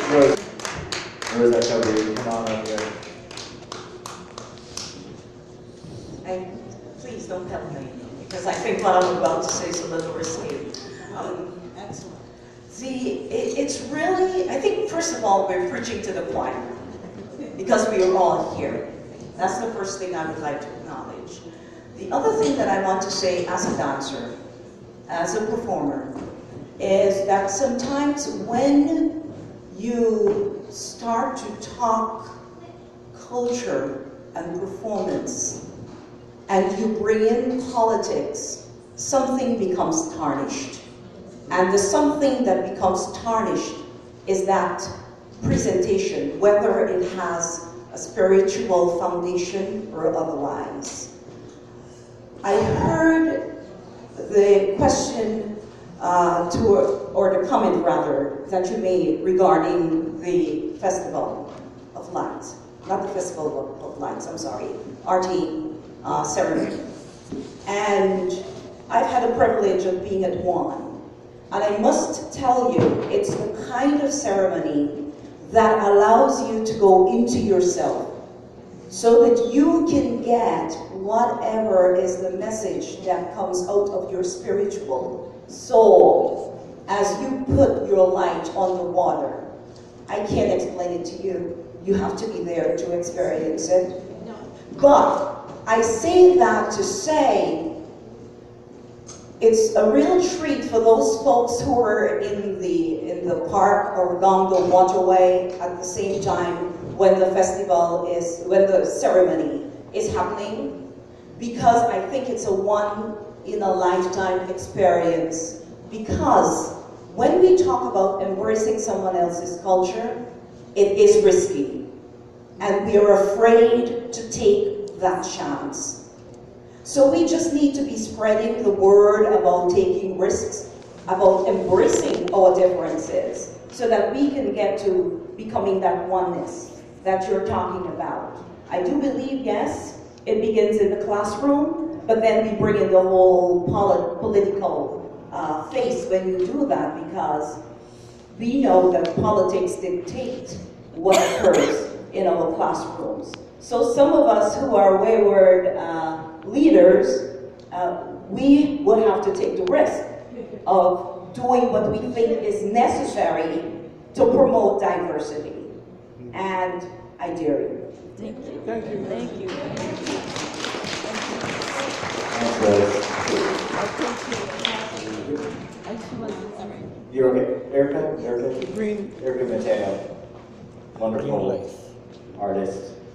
Rosa Kobe, come on up here. Please don't help me, because I think what I'm about to say is a little risky. Excellent. It's really, I think first of all, we're preaching to the choir, because we are all here. That's the first thing I would like to acknowledge. The other thing that I want to say as a dancer, as a performer, is that sometimes when you start to talk culture and performance, and you bring in politics, something becomes tarnished. And the something that becomes tarnished is that presentation, whether it has a spiritual foundation or otherwise. I heard the question, or the comment rather, that you made regarding the Festival of Lights. Not the Festival of Lights, I'm sorry, RT ceremony. And I've had the privilege of being at one. And I must tell you, it's the kind of ceremony that allows you to go into yourself so that you can get whatever is the message that comes out of your spiritual soul as you put your light on the water. I can't explain it to you. You have to be there to experience it. But I say that to say it's a real treat for those folks who are in the park or along the waterway at the same time when the ceremony is happening, because I think it's a one-in-a-lifetime experience. Because when we talk about embracing someone else's culture, it is risky, and we are afraid to take that chance. So we just need to be spreading the word about taking risks, about embracing our differences, so that we can get to becoming that oneness that you're talking about. I do believe, yes, it begins in the classroom, but then we bring in the whole political face when you do that, because we know that politics dictate what occurs in our classrooms. So some of us who are wayward leaders, we would have to take the risk of doing what we think is necessary to promote diversity. And I dare you. Thank you. Thank you. Thank you. You're okay. Erica Green. Mateo. Wonderful artist.